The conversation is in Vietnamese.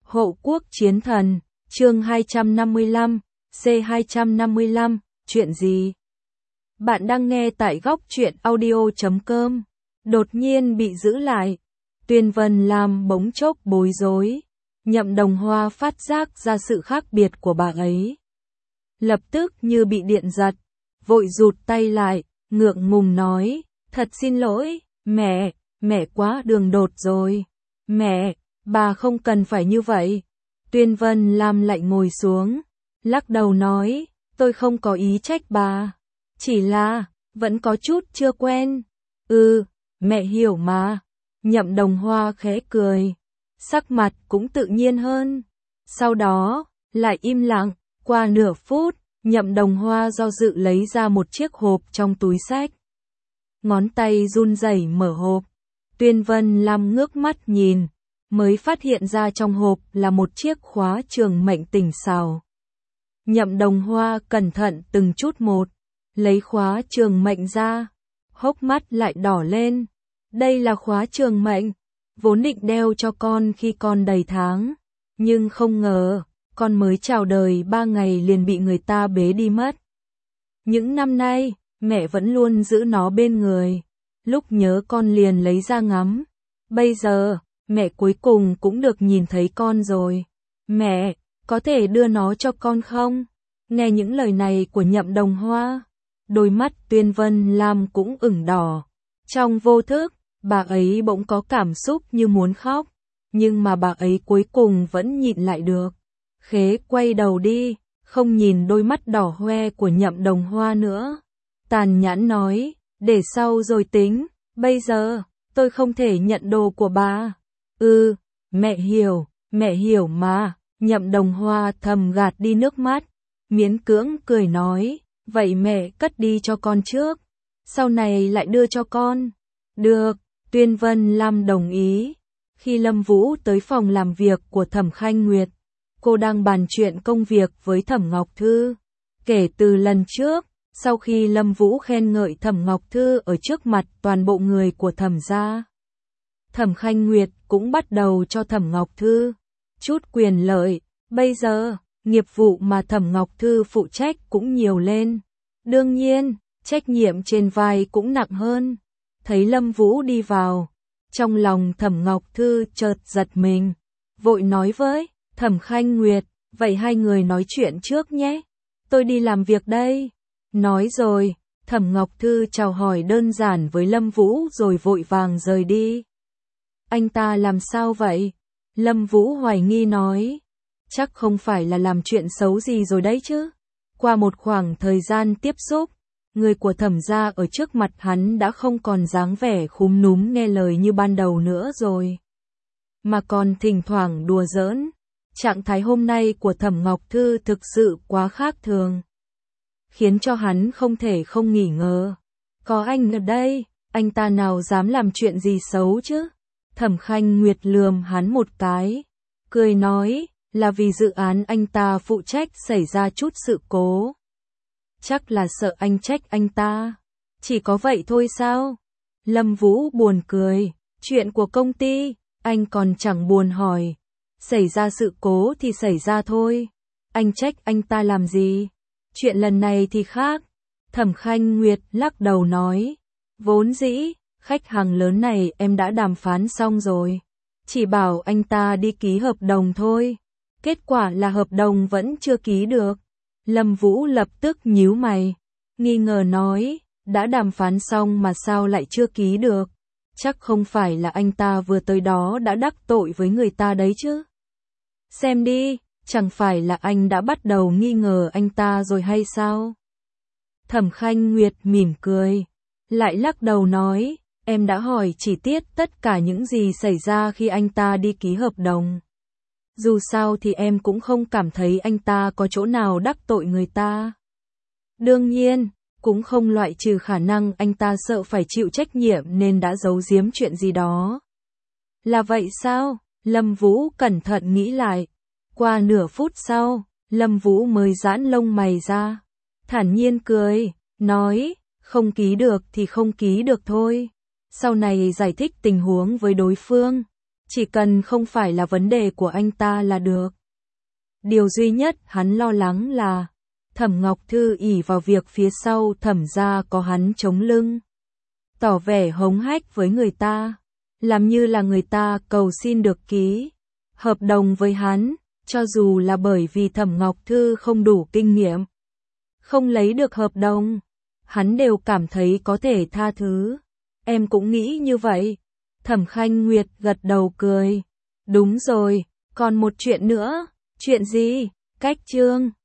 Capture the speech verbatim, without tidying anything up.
Hộ quốc chiến thần, chương hai trăm năm mươi lăm, C hai trăm năm mươi lăm, chuyện gì? Bạn đang nghe tại góc truyện audio chấm com. Đột nhiên bị giữ lại. Tuyên Vân Lam bỗng chốc bối rối. Nhậm Đồng Hoa phát giác ra sự khác biệt của bà ấy. Lập tức như bị điện giật, vội rụt tay lại, ngượng ngùng nói, thật xin lỗi, mẹ, mẹ quá đường đột rồi. Mẹ, bà không cần phải như vậy. Tuyên Vân Lam lại ngồi xuống, lắc đầu nói, tôi không có ý trách bà. Chỉ là, vẫn có chút chưa quen. Ừ, mẹ hiểu mà. Nhậm Đồng Hoa khẽ cười, sắc mặt cũng tự nhiên hơn. Sau đó, lại im lặng, qua nửa phút, Nhậm Đồng Hoa do dự lấy ra một chiếc hộp trong túi xách. Ngón tay run rẩy mở hộp. Tuyên Vân Lam ngước mắt nhìn, mới phát hiện ra trong hộp là một chiếc khóa trường mệnh tinh xảo. Nhậm Đồng Hoa cẩn thận từng chút một, lấy khóa trường mệnh ra, hốc mắt lại đỏ lên. Đây là khóa trường mệnh, vốn định đeo cho con khi con đầy tháng, nhưng không ngờ, con mới chào đời ba ngày liền bị người ta bế đi mất. Những năm nay, mẹ vẫn luôn giữ nó bên người, lúc nhớ con liền lấy ra ngắm. Bây giờ, mẹ cuối cùng cũng được nhìn thấy con rồi. Mẹ, có thể đưa nó cho con không? Nghe những lời này của Nhậm Đồng Hoa, đôi mắt Tuyên Vân Lam cũng ửng đỏ. Trong vô thức, bà ấy bỗng có cảm xúc như muốn khóc, nhưng mà bà ấy cuối cùng vẫn nhịn lại được. Khế quay đầu đi, không nhìn đôi mắt đỏ hoe của Nhậm Đồng Hoa nữa. Tàn nhẫn nói, để sau rồi tính, bây giờ, tôi không thể nhận đồ của bà. Ừ, mẹ hiểu, mẹ hiểu mà. Nhậm Đồng Hoa thầm gạt đi nước mắt, miễn cưỡng cười nói, vậy mẹ cất đi cho con trước, sau này lại đưa cho con. Được, Tuyên Vân Lam đồng ý. Khi Lâm Vũ tới phòng làm việc của Thẩm Khanh Nguyệt, cô đang bàn chuyện công việc với Thẩm Ngọc Thư. Kể từ lần trước, sau khi Lâm Vũ khen ngợi Thẩm Ngọc Thư ở trước mặt toàn bộ người của Thẩm gia, Thẩm Khanh Nguyệt cũng bắt đầu cho Thẩm Ngọc Thư chút quyền lợi. Bây giờ, nghiệp vụ mà Thẩm Ngọc Thư phụ trách cũng nhiều lên. Đương nhiên, trách nhiệm trên vai cũng nặng hơn. Thấy Lâm Vũ đi vào, trong lòng Thẩm Ngọc Thư chợt giật mình, vội nói với Thẩm Khanh Nguyệt, vậy hai người nói chuyện trước nhé, tôi đi làm việc đây. Nói rồi, Thẩm Ngọc Thư chào hỏi đơn giản với Lâm Vũ rồi vội vàng rời đi. Anh ta làm sao vậy? Lâm Vũ hoài nghi nói, chắc không phải là làm chuyện xấu gì rồi đấy chứ. Qua một khoảng thời gian tiếp xúc, người của Thẩm gia ở trước mặt hắn đã không còn dáng vẻ khúm núm nghe lời như ban đầu nữa rồi, mà còn thỉnh thoảng đùa giỡn. Trạng thái hôm nay của Thẩm Ngọc Thư thực sự quá khác thường, khiến cho hắn không thể không nghi ngờ. Có anh ở đây, anh ta nào dám làm chuyện gì xấu chứ? Thẩm Khanh Nguyệt lườm hắn một cái, cười nói, là vì dự án anh ta phụ trách xảy ra chút sự cố. Chắc là sợ anh trách anh ta. Chỉ có vậy thôi sao? Lâm Vũ buồn cười, chuyện của công ty, anh còn chẳng buồn hỏi. Xảy ra sự cố thì xảy ra thôi. Anh trách anh ta làm gì? Chuyện lần này thì khác. Thẩm Khanh Nguyệt lắc đầu nói, vốn dĩ, khách hàng lớn này em đã đàm phán xong rồi. Chỉ bảo anh ta đi ký hợp đồng thôi. Kết quả là hợp đồng vẫn chưa ký được. Lâm Vũ lập tức nhíu mày, nghi ngờ nói, đã đàm phán xong mà sao lại chưa ký được? Chắc không phải là anh ta vừa tới đó đã đắc tội với người ta đấy chứ? Xem đi, chẳng phải là anh đã bắt đầu nghi ngờ anh ta rồi hay sao? Thẩm Khanh Nguyệt mỉm cười, lại lắc đầu nói, em đã hỏi chi tiết tất cả những gì xảy ra khi anh ta đi ký hợp đồng. Dù sao thì em cũng không cảm thấy anh ta có chỗ nào đắc tội người ta. Đương nhiên, cũng không loại trừ khả năng anh ta sợ phải chịu trách nhiệm nên đã giấu giếm chuyện gì đó. Là vậy sao? Lâm Vũ cẩn thận nghĩ lại. Qua nửa phút sau, Lâm Vũ mới giãn lông mày ra, thản nhiên cười, nói, không ký được thì không ký được thôi. Sau này giải thích tình huống với đối phương. Chỉ cần không phải là vấn đề của anh ta là được. Điều duy nhất hắn lo lắng là Thẩm Ngọc Thư ỷ vào việc phía sau Thẩm gia có hắn chống lưng, tỏ vẻ hống hách với người ta, làm như là người ta cầu xin được ký hợp đồng với hắn, cho dù là bởi vì Thẩm Ngọc Thư không đủ kinh nghiệm, không lấy được hợp đồng, hắn đều cảm thấy có thể tha thứ. Em cũng nghĩ như vậy. Thẩm Khanh Nguyệt gật đầu cười. Đúng rồi, còn một chuyện nữa. Chuyện gì? Cách Trương